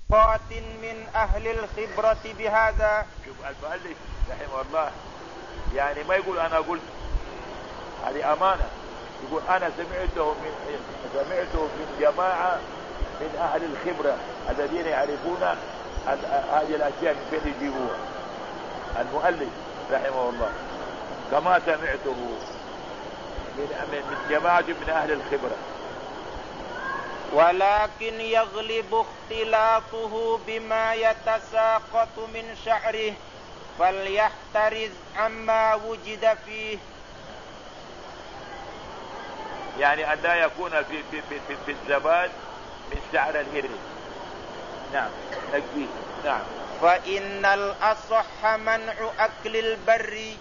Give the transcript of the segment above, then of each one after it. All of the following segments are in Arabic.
ثقات من أهل الخبرة بهذا. شوف المؤلف رحمه الله يعني ما يقول أنا قلت، هذه أمانة، يقول أنا سمعته من جماعة من أهل الخبرة الذين يعرفون هذه الأشياء من فين يجيبوها. المؤلف رحمه الله كما سمعته من جماعة من أهل الخبرة، ولكن يغلب اختلاطه بما يتساقط من شعره فليحترز عما وجد فيه. يعني أن لا يكون في الزباد من شعر الهر. نعم نجيه. نعم. فإن الأصح منع أكل البر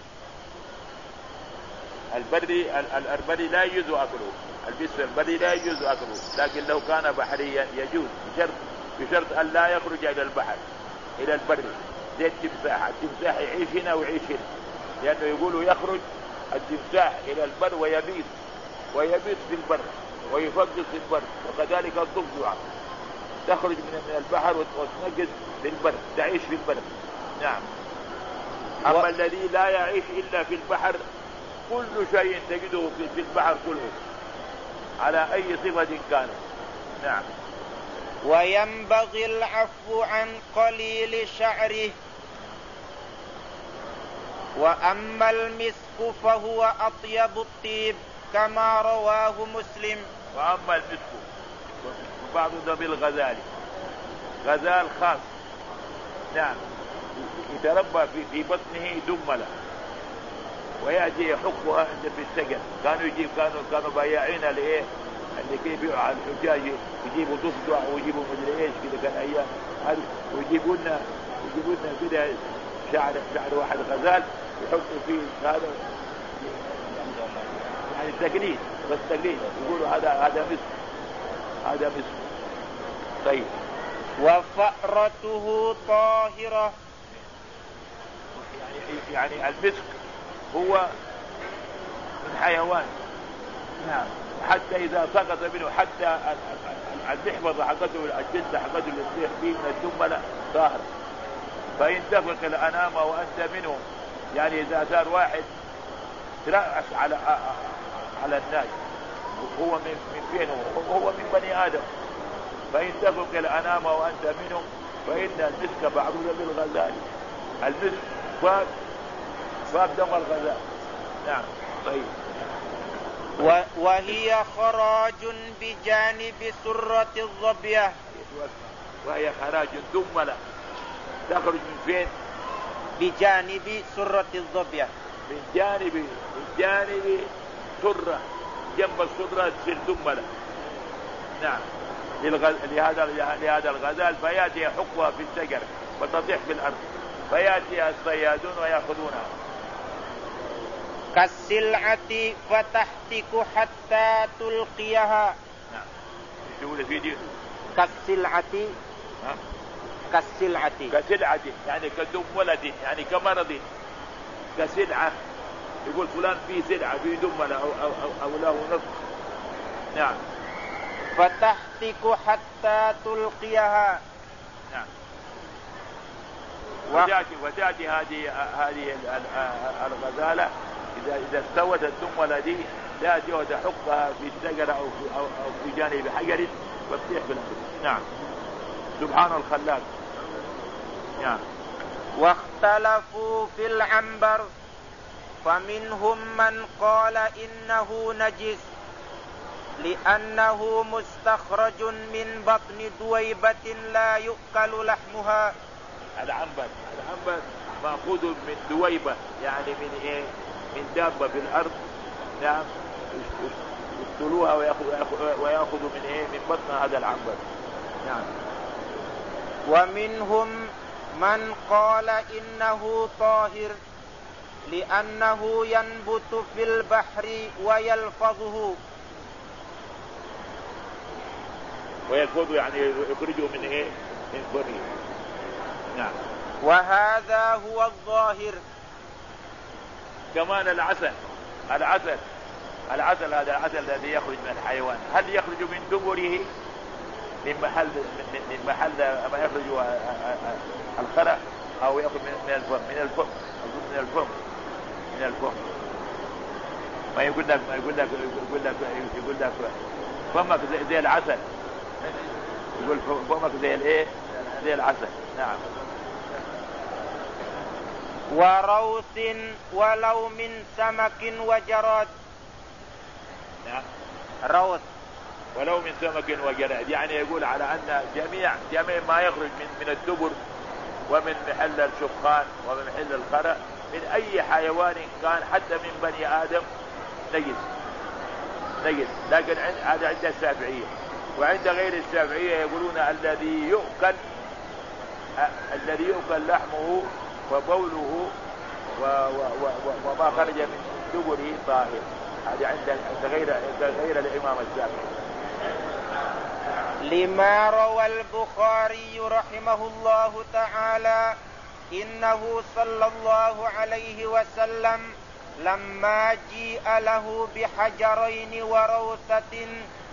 لا يجوز أكله، البسر البري لا يجوز أكله، لكن لو كان بحريا يجوز بشرط أن لا يخرج إلى البحر إلى البر زي التمساح يعيش هنا ويعيش هنا، لأنه يقولوا يخرج التمساح إلى البر ويبيت في البر ويفقد في البر، وكذلك الضفدع تخرج من البحر وتنقز في البر، تعيش في البر. نعم. أما الذي لا يعيش إلا في البحر كل شيء تجده في البحر كله على أي صفة كانت. نعم. وينبغي العفو عن قليل شعره. وأما المسك فهو أطيب الطيب كما رواه مسلم. وأما المسك بعض ذبي الغزال، غزال خاص، نعم، يتربى في بطنه دملة ويأتي يحقها في السجن. كانوا بايعين لإيه اللي كيف يبيعوا على الحجاج، يجيبوا ضفدع ويجيبوا مدري ايش كده، كان ايام ويجيبوا لنا كده شعر واحد غزال يحطوا فيه هذا يعني تقليد، بس تقليد، يقولوا هذا مسك. طيب. وفأرته طاهرة. يعني المسك هو من حيوان. نعم. حتى إذا سقط منه حتى المحفظة حقته، الجلدة حقته اللي تصيح فيه من الدملة طاهر، فإن تفق الأنام وأنت منهم، يعني إذا صار واحد ترأس على الناس هو من فينه، هو من بني آدم، فإن تفق الأنام وأنت منهم فإن المسك بعضه بالغزال. المسك فاب دم الغزال. نعم. طيب. وهي خراج بجانب سرة الظبية. وهي خراج دملة تخرج من فين؟ بجانب سرة الظبية، من جانب سرة، جنب السرة تصير دملة. نعم. لهذا الغزال فيأتي يحقها في الشجر وتطيح في الأرض، فيأتي الصيادون ويأخذونها. كالسلعة فتحتك حتى تلقيها. نعم. يقول في دي كسلعة يعني كدملة، يعني كمرض، كسلعة، يقول فلان فيه سلعة فيه دملة أو له نصف. نعم. فتحتك حتى تلقيها. نعم. وتأتي هذه الغزالة إذا استوت الدملة دي تأتي وتحقها في الشجرة أو في جانب حجر وتطيح بالأرض. نعم. سبحان الخلاق. نعم. واختلفوا في العنبر، فمنهم من قال إنه نجس لأنه مستخرج من بطن دويبة لا يؤكل لحمها. العنبر مأخوذ من دويبة، يعني من إيه؟ من دابة في الأرض. نعم. يقتلوها ويأخذوا من إيه؟ من بطن هذا العنبر. نعم. ومنهم من قال إنه طاهر لأنه ينبت في البحر ويلفظه يعني يخرجه من إيه؟ من بريه. نعم. وهذا هو الظاهر. كمان العسل هذا العسل الذي يخرج من الحيوان، هل يخرج من دبره من محل ما يخرج الخرق أو يأخذ من الفم ما يقول لك فمك زي العسل، يقول فمك زي الايه، زي العسل. نعم. وروث ولو من سمك وجراد. نعم. روث ولو من سمك وجراد، يعني يقول على أن جميع ما يخرج من الدبر ومن محل الشخان ومن محل الخرق من أي حيوان كان حتى من بني آدم نجس. لكن هذا عند الشافعية، وعند غير الشافعية يقولون الذي يؤكل لحمه وبوله وما خرج من دبره طاهر. هذا عند غير الإمام الشافعي. لما روى البخاري رحمه الله تعالى إنه صلى الله عليه وسلم لما جيء له بحجرين وروثة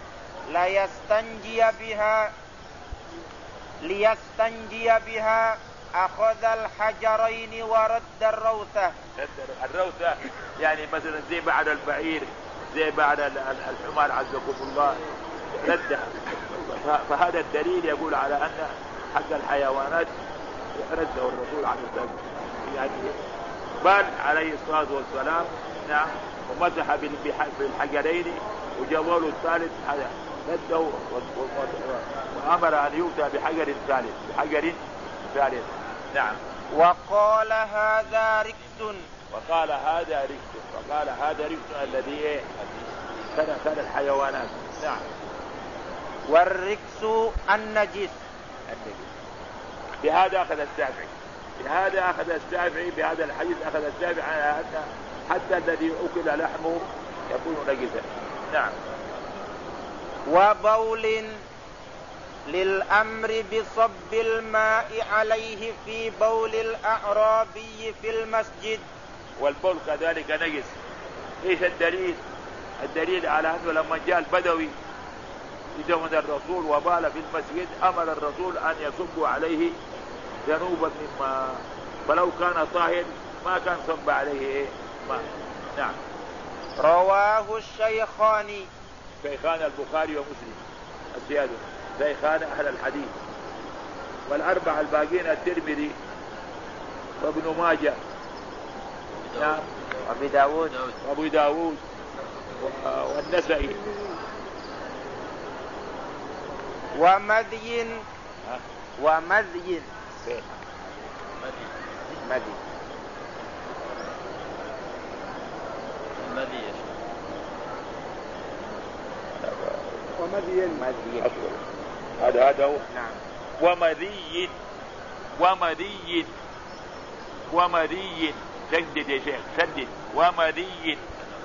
ليستنجي بها أخذ الحجرين ورد الروثة. الروثة يعني مثلا زي بعد البعير، زي بعد الحمار عزكم الله ردها. فهذا الدليل يقول على أن حق الحيوانات رده الرسول عليه الصلاة والسلام، يعني بل عليه الصلاة والسلام. نعم. ومسح بالحجرين وجواله الثالث هذا رده، وأمر أن يؤتى بحجر ثالث. نعم. وقال هذا ركس. وقال هذا ركس الذي كان الحيوانات. نعم. والركس النجس. بهذا أخذ الشافعي بهذا الحديث أخذ الشافعي على أن حتى الذي أكل لحمه يكون نجسا. نعم. وبول للأمر بصب الماء عليه في بول الأعرابي في المسجد. والبول كذلك نجس. ايش الدليل؟ الدليل على أنه لما جاء البدوي يدمن الرسول وبال في المسجد أمر الرسول أن يصب عليه ذنوبا مما، فلو كان طاهر ما كان صب عليه ماء. نعم. رواه الشيخان البخاري ومسلم السيادة، شيخان أهل الحديث، والأربعة الباقين الترمذي وابن ماجه. نعم. وابو داود والنسائي. ومذي هذا هو. نعم. ومذي شدد يا شيخ، شدد. ومذي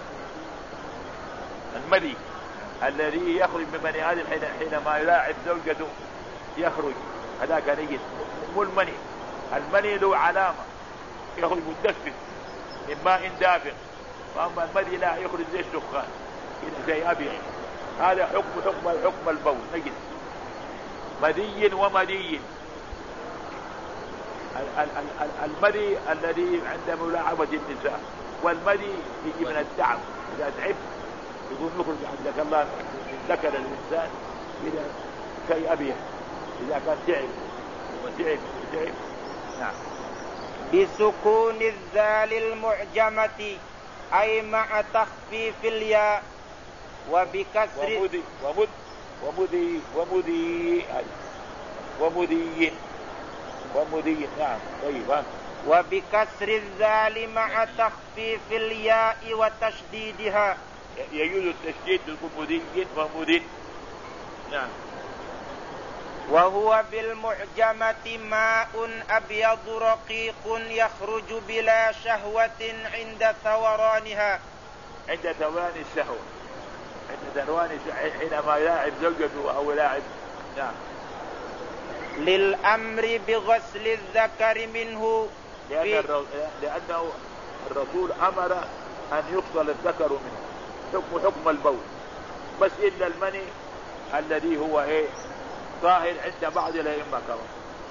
المذي الذي يخرج من بني آدم حينما يلاعب زوجته يخرج، هذاك نجس. مو المني له علامة يخرج مدفق من ماء دافق، وأما المذي لا يخرج زي الدخان زي أبيض. هذا حكم البول نجس. مذي ومذي. المذي الذي عند ملاعبة النساء، والمذي يجي من التعب. إذا تعب يقول نخرج عندك الله من ذكر الإنسان إلى شيء أبيض إذا كان تعب. نعم. بسكون الذال المعجمة أي مع تخفيف الياء، وبكسر ومذي. نعم. طيب. وبكسر الذال مع تخفيف الياء وتشديدها. يجوز التشديد بالمذي ومذي. نعم. وهو بالمعجمة ماء أبيض رقيق يخرج بلا شهوة عند ثورانها. عند ثوران الشهوة، حينما يلاعب زوجته أو يلاعب. نعم. للأمر بغسل الذكر منه، لأنه الرسول أمر أن يغسل الذكر منه حكم البول، بس إلا المني الذي هو طاهر عند بعض الأئمة كمان.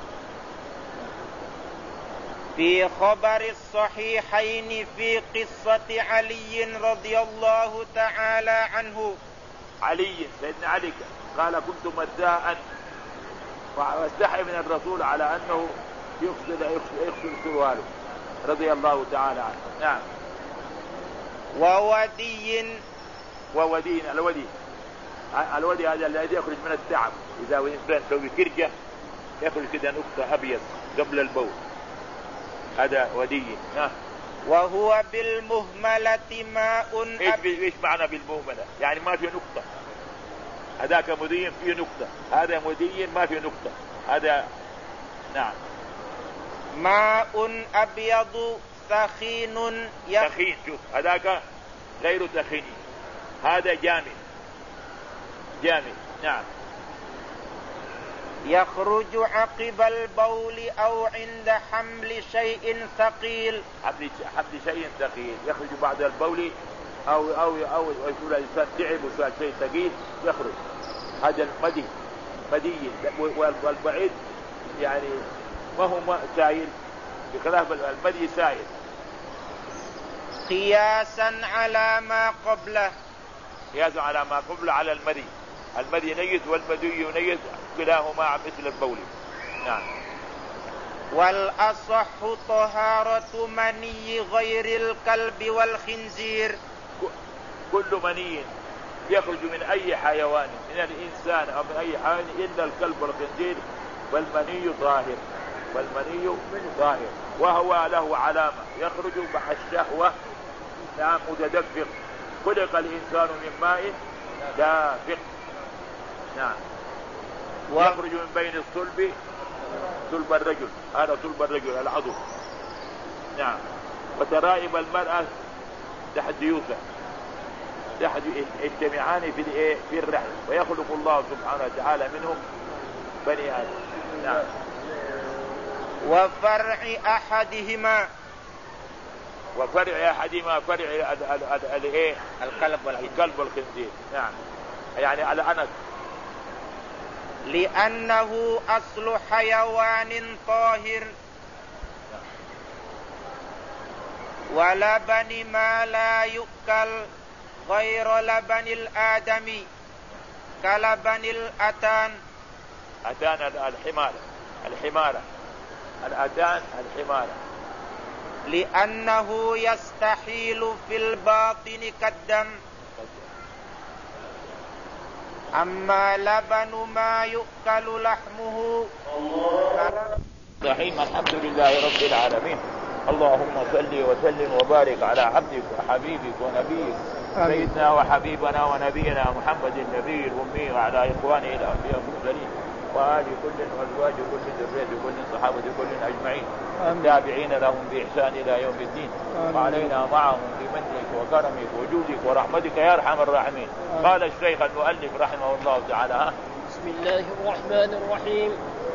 في خبر الصحيحين في قصة علي رضي الله تعالى عنه. علي سيدنا علي قال كنت مداء واستحي من الرسول على أنه يغسل سرواله رضي الله تعالى عنه. نعم. وودي الودي هذا الذي يخرج من التعب إذا الإنسان سوي كرجة يخرج كده نقطة أبيض قبل البول، هذا ودي. وهو بالمهملة ماء. ايش معنى بالمهملة؟ يعني ما في نقطة. هذاك مدين فيه نقطة، هذا مدين ما في نقطة. هذا نعم. ماء أبيض ثخين. ثخين، شوف هذاك غير ثخين، هذا جامد. نعم. يخرج عقب البول أو عند حمل شيء ثقيل. حمل شيء ثقيل يخرج بعد البول أو يقول الإنسان تعب وصار شيء ثقيل يخرج. هذا المدي والبعيد يعني ما هو سائل، بخلاف المدي سائل. قياسا على ما قبله. على المدي نيز والمدي ينيز كلاهما مثل البول. نعم. والأصح طهارة مني غير الكلب والخنزير. كل مني يخرج من أي حيوان، من الإنسان أو من أي حيوان إلا الكلب والخنزير، والمني طاهر وهو له علامة يخرج مع الشهوة. نعم. متدفق. خلق الإنسان من ماء دافق. نعم. يخرج من بين الصلب، صلب الرجل، هذا صلب الرجل العضو. نعم. وترائب المرأة تحت ديوثة يجتمعان في الرحم، ويخلق الله سبحانه وتعالى منهم بني آدم. نعم. وفرع أحدهما فرع الكلب والخنزير. نعم. يعني على أنس، لأنه أصل حيوان طاهر. ولبن ما لا يؤكل غير لبن الآدمي كلبن الأتان. الأتان الحمارة. لأنه يستحيل في الباطن كالدم. أما لبن ما يؤكل لحمه. رحيم. الحمد لله رب العالمين. اللهم صل وسلم وبارك على عبدك وحبيبك ونبيك سيدنا وحبيبنا ونبينا محمد النبي الأمي، وعلى إخوانه الأنبياء المرسلين، وآل كل وأزواج كل ذرية كل صحابة كل أجمعين، التابعين لهم بإحسان إلى يوم الدين. وعلينا معهم بمنك وكرمك وجودك ورحمتك يا أرحم الراحمين. قال الشيخ المؤلف رحمه الله تعالى. بسم الله الرحمن الرحيم.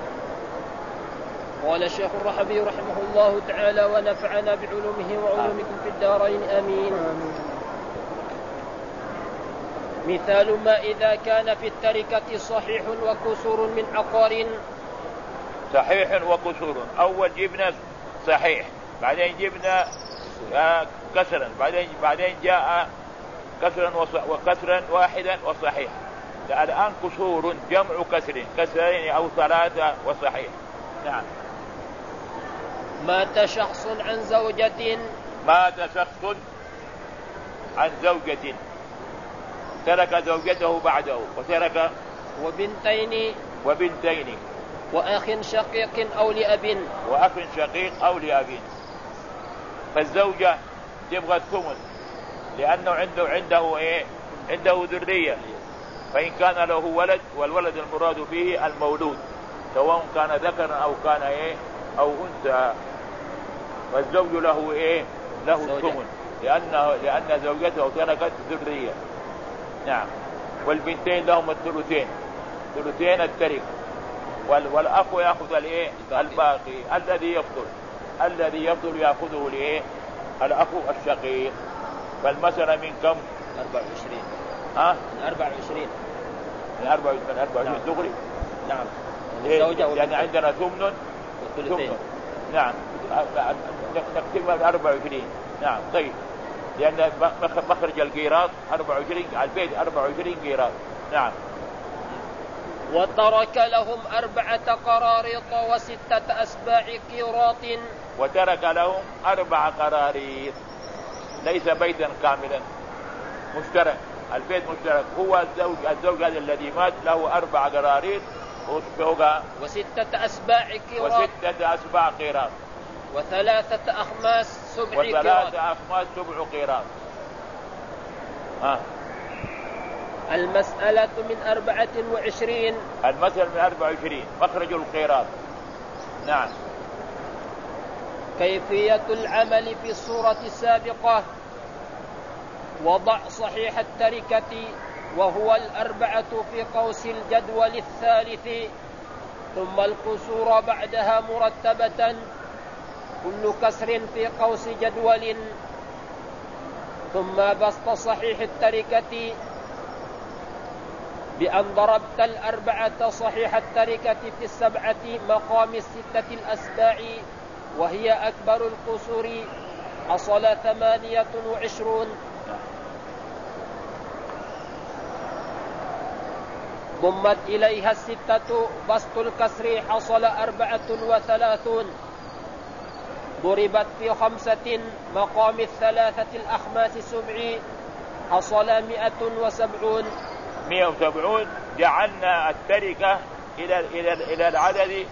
قال الشيخ الرحبي رحمه الله تعالى ونفعنا بعلومه وعلومكم في الدارين آمين. مثال ما إذا كان في التركة صحيح وكسور من عقار. صحيح وكسور. أول جبنا صحيح، بعدين جبنا كسرا، بعدين جاء كسرا واحدا وصحيح. الآن كسور جمع كسرين أو ثلاثة وصحيح. نعم. مات شخص عن زوجة ترك زوجته بعده، وترك وبنتين وأخ شقيق أو لأب. فالزوجة تبغى الثمن لأنه عنده ذرية، فإن كان له ولد، والولد المراد فيه المولود سواء كان ذكر أو كان أو أنثى، فالزوج له الثمن لأن زوجته تركت ذرية. نعم. والبنتين لهم ثلثين التركة، والأخ يأخذ الباقي. الذي يفضل يأخذه الأخ الشقيق. فالمسألة من كم؟ 24. من 24 دغري. نعم. لأن عندنا ثمن وثلثين. نعم نكتبها 24. نعم طيب، لأن مخرج القيراط 24 على البيت 24 قيراط. نعم. وترك لهم 4 قراريط و6 أسباع قيراط. وترك لهم 4 قراريط، ليس بيتا كاملا، مشترك، البيت مشترك، هو الزوج هذا الذي مات له 4 قراريط و6 أسباع قيراط. و6 أسباع قيراط. و3 أخماس 7 قيراط. و3 أخماس 7 قيراط. المسألة من 24. المسألة من 24 مخرج القيراط. نعم. كيفية العمل في الصورة السابقة: وضع صحيح التركة وهو 4 في قوس الجدول الثالث، ثم الكسور بعدها مرتبة، كل كسر في قوس جدول، ثم بسط صحيح التركة بأن ضربت 4 صحيح التركة في 7 مقام 6 الأسباع وهي أكبر الكسور، حصل 28. ضمت إليها 6 بسط الكسر، حصل 34. ضربت في 5 مقام 3 الأخماس 7، حصل 170. 170. جعلنا التركة إلى العدد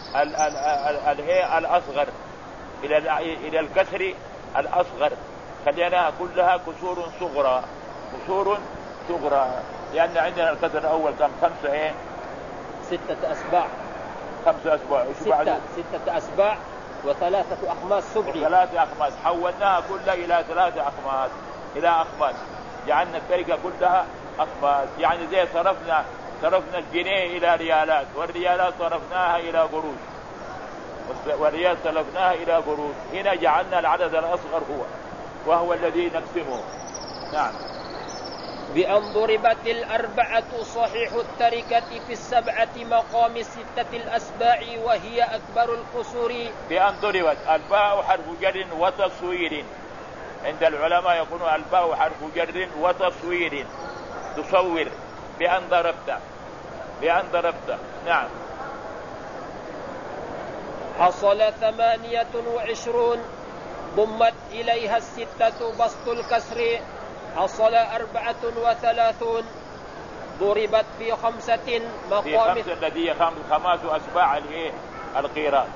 الأصغر، إلى الكسر الأصغر، خليناها كلها كسور صغرى، كسور صغرى، لأن عندنا الكسر الأول كم؟ 5 6 أسباع. 5 أسباع. 6 أسباع و3 أخماس 7. 3 أخماس، حولناها كلها إلى 3 أخماس، إلى أخماس، جعلنا التركة كلها أخماس. يعني زي صرفنا الجنيه إلى ريالات، والريالات صرفناها إلى قروش، والريال صرفناها إلى قروش. هنا جعلنا العدد الأصغر وهو الذي نقسمه. نعم. بأن ضربت 4 صحيح التركة في 7 مقام 6 الأسباع وهي أكبر الكسور. بأن ضربت، الباء حرف جر وتصوير، عند العلماء يقولون الباء حرف جر وتصوير، تصور. بأن ضربت. نعم. حصل 28. ضمت إليها 6 بسط الكسر، حصل 34. ضربت في 5 مقام، في 5 الذي 5 أسباع القيراط.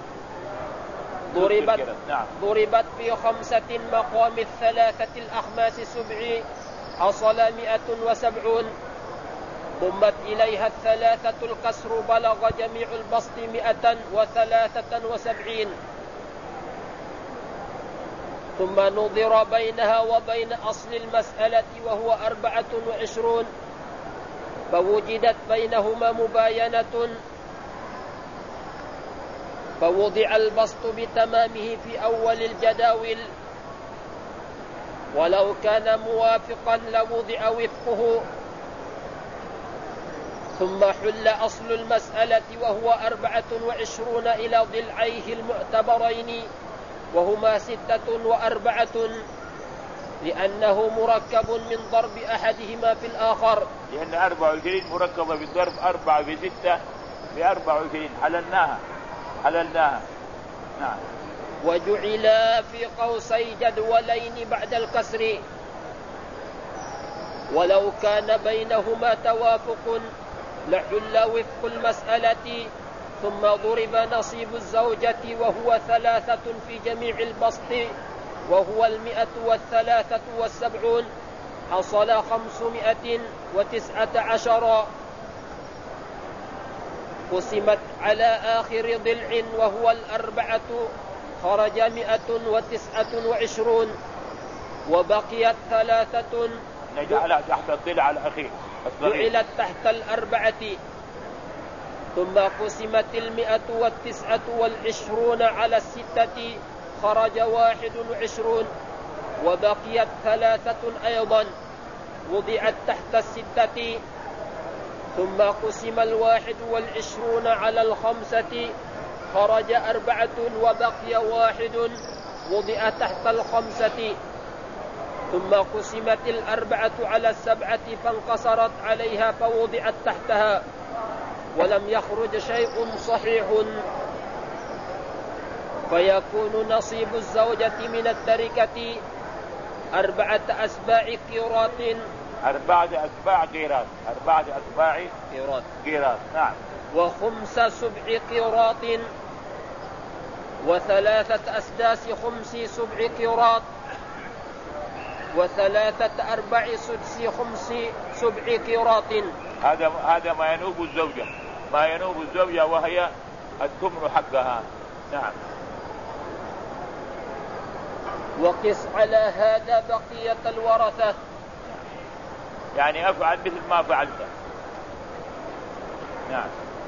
ضربت في 5 مقام 3 الأخماس 7، حصل 170. ضمت إليها 3 الكسر، بلغ جميع البسط 173. ثم نظر بينها وبين أصل المسألة وهو 24، فوجدت بينهما مباينة، فوضع البسط بتمامه في أول الجداول، ولو كان موافقا لوضع وفقه. ثم حل أصل المسألة وهو 24 إلى ضلعيه المعتبرين وهما 46، لأنه مركب من ضرب أحدهما في الآخر، لأن 24 مركبة بالضرب 4 في 6 ب24. حللناها. نعم. وجعلا في قوسي جدولين بعد الكسر، ولو كان بينهما توافق لحل وفق المسألة، ثم ضرب نصيب الزوجة وهو 3 في جميع البسط وهو 173، حصل 519. قسمت على آخر ضلع وهو 4، خرج 129، وبقيت 3 نجعلها تحت الضلع الأخير، جعلت تحت 4. ثم قسمت 129 على 6، خرج 21، وبقيت 3 أيضا، وضعت تحت 6. ثم قسم 21 على 5 خرج 4 وبقي 1 وضع تحت 5. ثم قسمت 4 على 7 فانقصرت عليها فوضعت تحتها ولم يخرج شيء صحيح، فيكون نصيب الزوجة من التركة 4 أسباع قيراط. 4 أسباع قيراط. 4 أسباع قيراط. نعم. و5 سبع قيراط، و3 أسداس 5 سبع قيراط، و3 أرباع سدس 5 سبع قيراط. هذا ما ينوب الزوجة، ما ينوب الزوجة وهي الثمن حقها. نعم. وقس على هذا بقية الورثة، يعني أفعل مثل ما فعلت. نعم.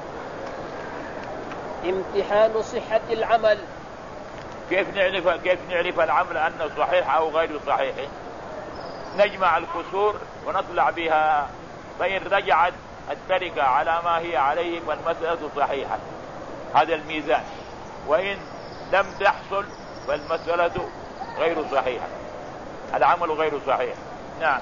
امتحان صحة العمل. كيف نعرف العمل أنه صحيح أو غير صحيح؟ نجمع الكسور ونطلع بها، فإن رجعت التركة على ما هي عليه فالمسألة صحيحة، هذا الميزان. وإن لم تحصل فالمسألة غير صحيحة، العمل غير صحيح. نعم.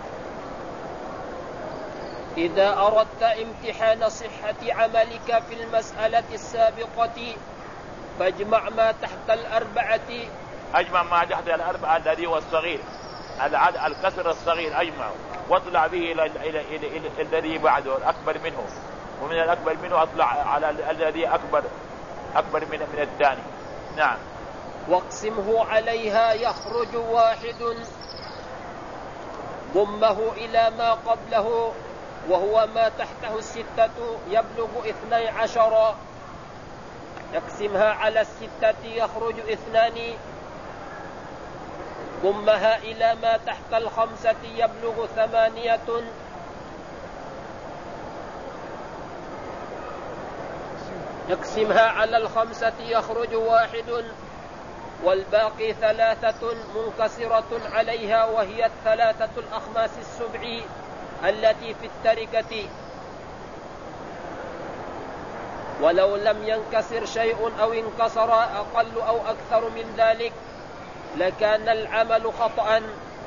إذا أردت امتحان صحة عملك في المسألة السابقة فاجمع ما تحت 4. أجمع ما تحت 4 الذي هو الصغير، الكسر الصغير أجمعه، واطلع به إلى الذي بعده الأكبر منه، ومن الأكبر منه أطلع على الذي أكبر من الثاني. نعم. واقسمه عليها يخرج 1، ضمه إلى ما قبله وهو ما تحته 6 يبلغ 12. يقسمها على 6 يخرج 2، ضمها إلى ما تحت 5 يبلغ 8. يقسمها على 5 يخرج 1، والباقي 3 منكسرة عليها وهي 3 الأخماس السبع التي في التركة. ولو لم ينكسر شيء أو انكسر أقل أو أكثر من ذلك لكان العمل خطأ.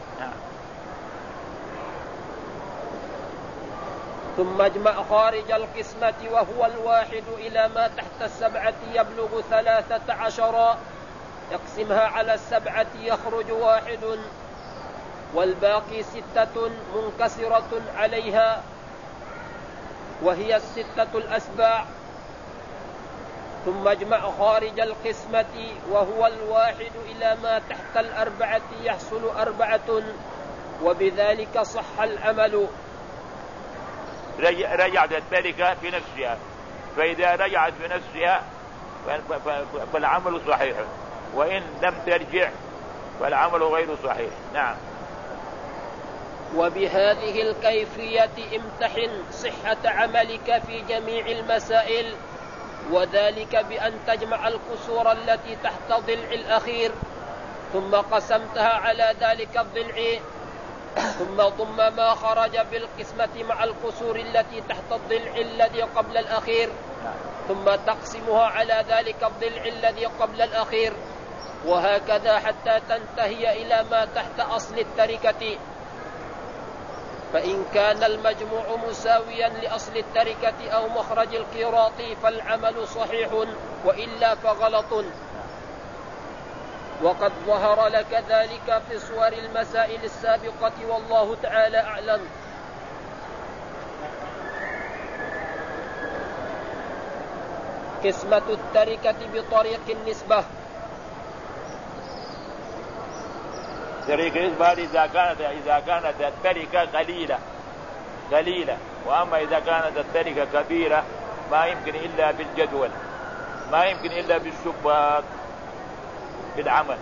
ثم اجمع خارج القسمة وهو 1 إلى ما تحت 7 يبلغ 13. يقسمها على 7 يخرج 1، والباقي 6 منكسرة عليها وهي 6 الأسباع. ثم اجمع خارج القسمة وهو 1 إلى ما تحت 4 يحصل 4، وبذلك صح العمل. رجعت التركة في نفسها، فإذا رجعت في نفسها فالعمل صحيح، وإن لم ترجع فالعمل غير صحيح. نعم. وبهذه الكيفية امتحن صحة عملك في جميع المسائل، وذلك بأن تجمع الكسور التي تحت الضلع الأخير ثم قسمتها على ذلك الضلع، ثم ضم ما خرج بالقسمة مع الكسور التي تحت الضلع الذي قبل الأخير، ثم تقسمها على ذلك الضلع الذي قبل الأخير، وهكذا حتى تنتهي إلى ما تحت أصل التركة. فإن كان المجموع مساويا لأصل التركة أو مخرج القيراط فالعمل صحيح، وإلا فغلط. وقد ظهر لك ذلك في صور المسائل السابقة، والله تعالى أعلم. قسمة التركة بطريق النسبة. طريق النسبة إذا كانت التركة قليلة، وأما إذا كانت التركة كبيرة ما يمكن إلا بالجدول، ما يمكن إلا بالشباك بالعمل.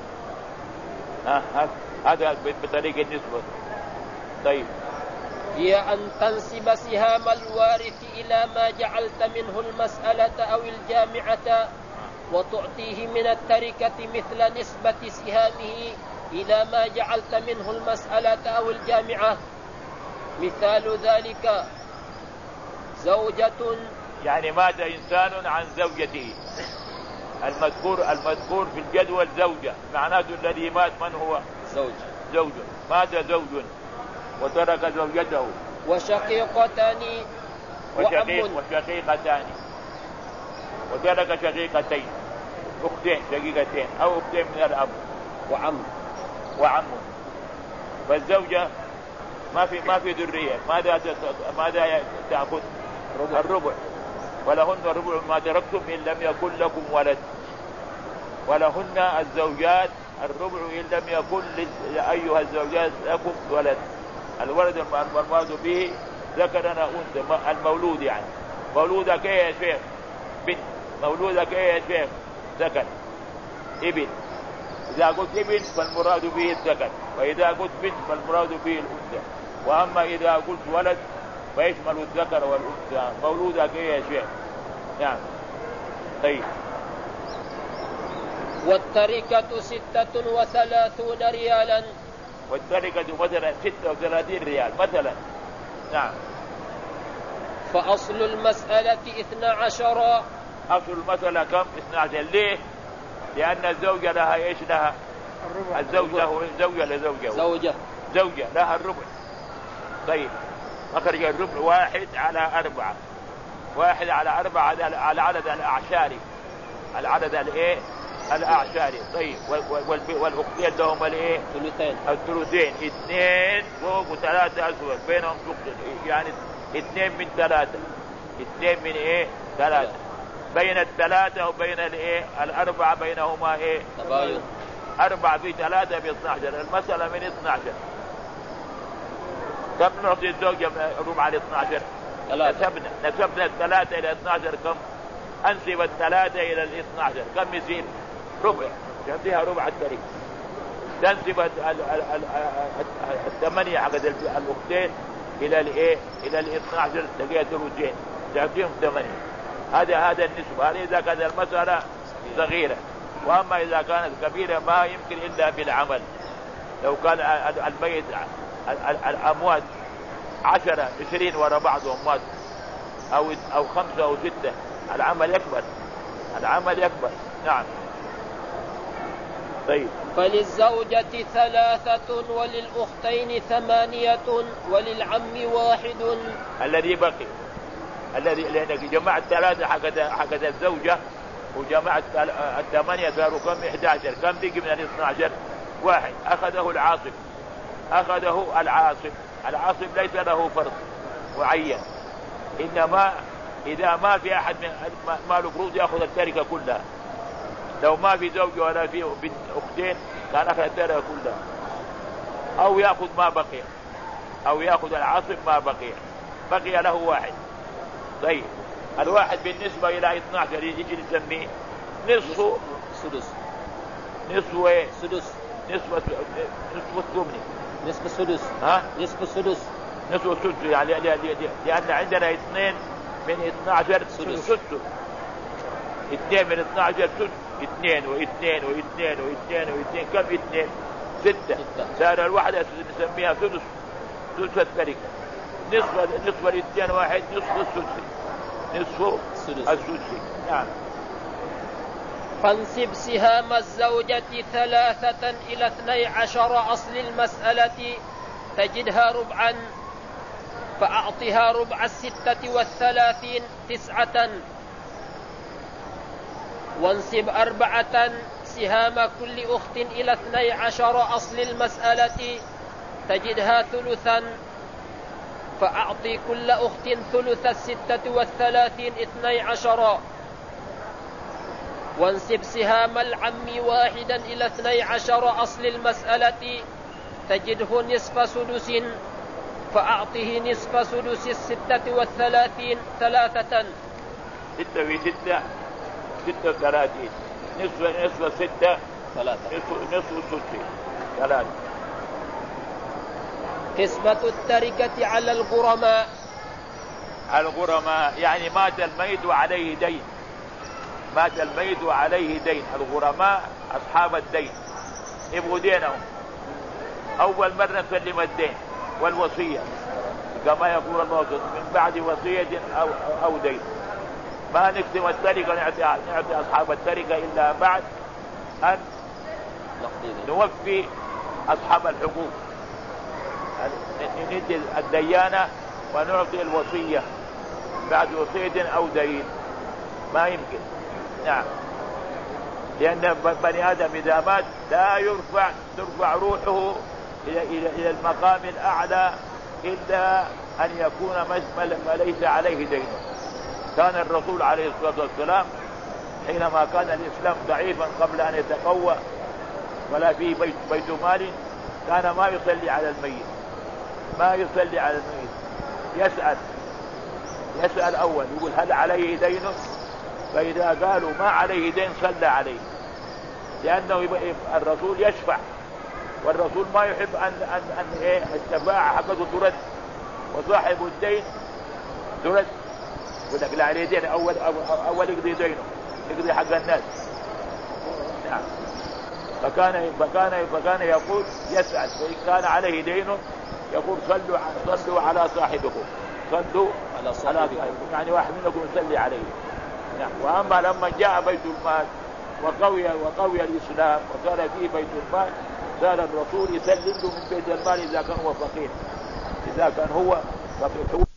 هذا بطريق النسبة. طيب. هي أن تنسب سهام الوارث إلى ما جعلت منه المسألة أو الجامعة، وتعطيه من التركة مثل نسبة سهامه إلى ما جعلت منه المسألة أو الجامعة. مثال ذلك زوجة يعني مات إنسان عن زوجته. المذكور في الجدول زوجة، معناته الذي مات من هو؟ زوج. مات زوج وترك زوجته وشقيقتان وشقيقتان وترك شقيقتين، أختين شقيقتين أو أختين من الأب وعم. فالزوجة ما في ذرية، ماذا تأخذ؟ الربع. ولهن الربع ما تركتم إن لم يكن لكم ولد. ولهن الزوجات الربع إن لم يكن أيها الزوجات لكم ولد. الولد المراد به ذكرنا أنثى، المولود يعني مولودك إيه يا شيخ؟ بنت. مولودك إيه يا شيخ؟ ذكر ابن. إذا قلت ابن فالمراد به الذكر، وإذا قلت بنت فالمراد به الأنثى. وأما إذا قلت ولد فيشمل الذكر والأنثى. مولودك إيه يا شيخ؟ نعم. طيب. والتركة 36 ريالا. والتركة مثلا 36 ريال مثلا. نعم. فأصل المسألة 12. أصل المسألة كم؟ 12. ليه؟ لأن الزوجة لها إيش لها؟ زوجة لها الربع. طيب أخرج الربع 1/4. 1/4 على عدد الأعشاري. العدد الإيه؟ الأعشاري. طيب والأختين لهم الإيه؟ الثلثين. 2 فوق و3 أسود بينهم ثلث، يعني 2 من 3. 2 من إيه؟ 3. بين الثلاثة وبين الإيه؟ الأربعة بينهما إيه؟ تباين. 4 في 3 ب 12. المسألة من 12. كم نعطي الزوجة ربع على 12؟ نسبنا 3 إلى 12 كم؟ أنسب 3 إلى 12 كم يصير؟ ربع. تعطيها ربع التركة. تنسب 8 حق الأختين إلى الإيه؟ إلى 12 تلقيها ثلثين تعطيهم 8. هذا النسبة. هذا إذا كانت المسألة صغيرة. وأما إذا كانت كبيرة ما يمكن إلا بالعمل. لو كان الميت الأموات 10 20 وراء بعضهم مات أو 5 أو 6 العمل يكبر. نعم. طيب. فللزوجة 3 وللأختين 8 وللعم 1. الذي بقي لأنك جمعت 3 حقت الزوجة وجمعت 8 صاروا كم؟ 11. كم بقي من 12؟ 1. أخذه العاصب ليس له فرض معين، إنما إذا ما في أحد من ماله فروض يأخذ التركة كلها. لو ما في زوجة ولا في بنت أختين كان أخذ التركة كلها، أو يأخذ ما بقي، أو يأخذ العاصب ما بقي له 1. طيب الواحد بالنسبة إلى 12 يجي نسميه نصف سدس. نصف ايه؟ سدس. نصف الثمن. نصف السدس. نصف السدس. نصف السدس يعني لأن عندنا 2 من 12 سدس. 2 من 12 سدس. 2 و2 و2 و2 و2 كم؟ 2 6. صار الواحدة نسميها سدس التركة. نصف الاثنين 1 نصف السدس. نصف السدس. نعم. فانسب سهام الزوجة 3 إلى 12 أصل المسألة تجدها ربعا، فأعطها ربع 36 9. وانسب 4 سهام كل أخت إلى 12 أصل المسألة تجدها ثلثا، فأعطي كل أخت ثلث 36 12. وانسب سهام العم 1 إلى 12 أصل المسألة تجده نصف سدس، فأعطه نصف سدس 36 3. 6 في 6 36. نصف 6 نصف 3. قسمة التركة على الغرماء. يعني مات الميت وعليه دين. الغرماء أصحاب الدين يبغوا دينهم. أول مرة نسلم الدين والوصية كما يقول الله من بعد وصية أو دين. ما نقسم التركة نعطي أصحاب التركة إلا بعد أن نوفي أصحاب الحقوق، ندي الديانة ونعطي الوصية بعد وصية أو دين، ما يمكن. نعم، لأن بني آدم إذا مات لا ترفع روحه إلى المقام الأعلى إلا أن يكون ما ليس عليه دين. كان الرسول عليه الصلاة والسلام حينما كان الإسلام ضعيفا قبل أن يتقوى ولا فيه بيت مال، كان ما يصلي على الميت، يسأل أول، يقول هل عليه دين؟ فإذا قالوا ما عليه دين صلى عليه، لأنه الرسول يشفع، والرسول ما يحب أن الشفاعة حقته ترد، وصاحب الدين ترد، يقول لك لا عليه دين، أول يقضي دينه، يقضي حق الناس. نعم. فكان يقول يسأل، وإن كان عليه دين يقول صلوا على صاحبكم، صلوا على صاحبكم، يعني واحد منكم يصلي عليه. نعم. وأما لما جاء بيت المال وقوي الإسلام وصار فيه بيت المال، صار الرسول يسلم له من بيت المال إذا كان هو فقير، إذا كان هو فقير.